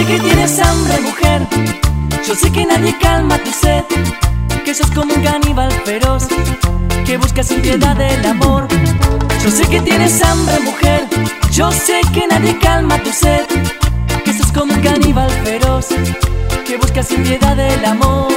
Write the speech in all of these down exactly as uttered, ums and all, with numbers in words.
sé que tienes hambre, mujer. Yo sé que nadie calma tu sed, que sos como un caníbal feroz, que busca sin piedad el amor. Yo sé que tienes hambre, mujer. Yo sé que nadie calma tu sed, que sos como un caníbal feroz, que busca sin piedad el amor.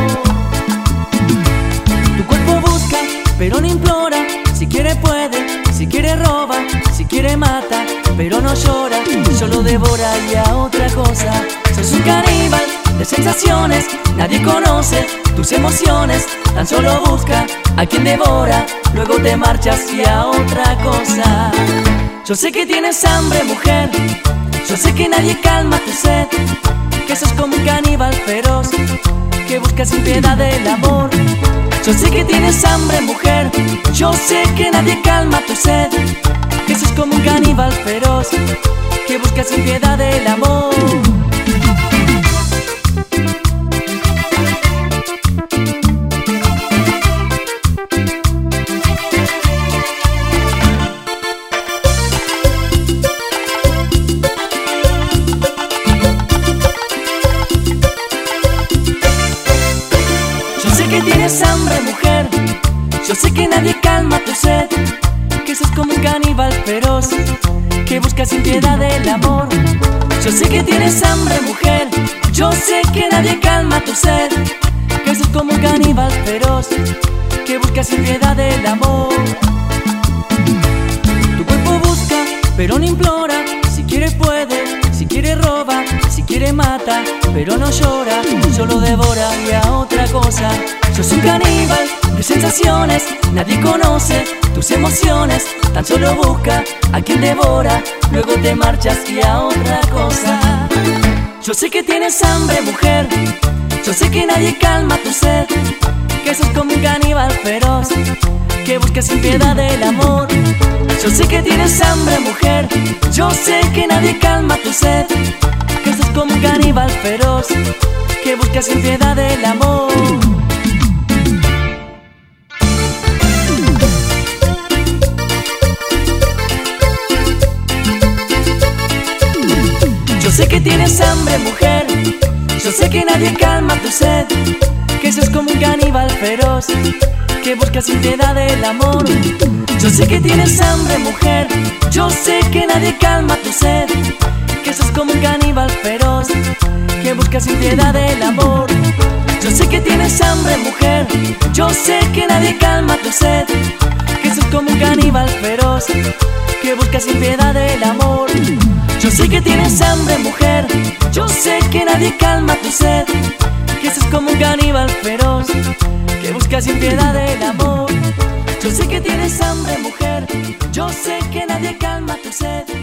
Tu cuerpo busca, pero no implora. Si quiere puede, si quiere roba, si quiere mata, pero no llora, solo devora y a otra cosa. Sos un caníbal de sensaciones, nadie conoce tus emociones, tan solo busca a quien devora, luego te marchas y a otra cosa. Yo sé que tienes hambre, mujer. Yo sé que nadie calma tu sed, que sos como un caníbal feroz, que busca sin piedad el amor. Yo sé que tienes hambre, mujer. Yo sé que nadie calma tu sed, que sos como un caníbal feroz, que busca sin piedad el amor. Yo sé que tienes hambre, mujer. Yo sé que nadie calma tu sed, que sos como un caníbal feroz, que busca sin piedad el amor. Yo sé que tienes hambre, mujer. Yo sé que nadie calma tu sed, que sos como un caníbal feroz, que busca sin piedad el amor. Tu cuerpo busca, pero no implora. Si quiere puede, si quiere roba, si quiere mata, pero no llora, solo devora y a otra cosa. Sos un caníbal de sensaciones, nadie conoce tus emociones, tan solo busca a quien devora, luego te marchas y a otra cosa. Yo sé que tienes hambre, mujer. Yo sé que nadie calma tu sed, que sos como un caníbal feroz, que busca sin piedad el amor. Yo sé que tienes hambre, mujer. Yo sé que nadie calma tu sed, que sos como un caníbal feroz, que busca sin piedad el amor. Yo sé que tienes hambre, mujer. Yo sé que nadie calma tu sed, que sos como un caníbal feroz, que busca sin piedad el amor. Yo sé que tienes hambre, mujer. Yo sé que nadie calma tu sed, que sos como un caníbal feroz, que busca sin piedad el amor. Yo sé que tienes hambre, mujer. Yo sé que nadie calma tu sed, que sos como un caníbal feroz, que busca sin piedad el amor. Yo sé que tienes hambre, mujer. Yo sé que nadie calma tu sed, que sos como un caníbal feroz, que busca sin piedad el amor. Yo sé que tienes hambre, mujer. Yo sé que nadie calma tu sed,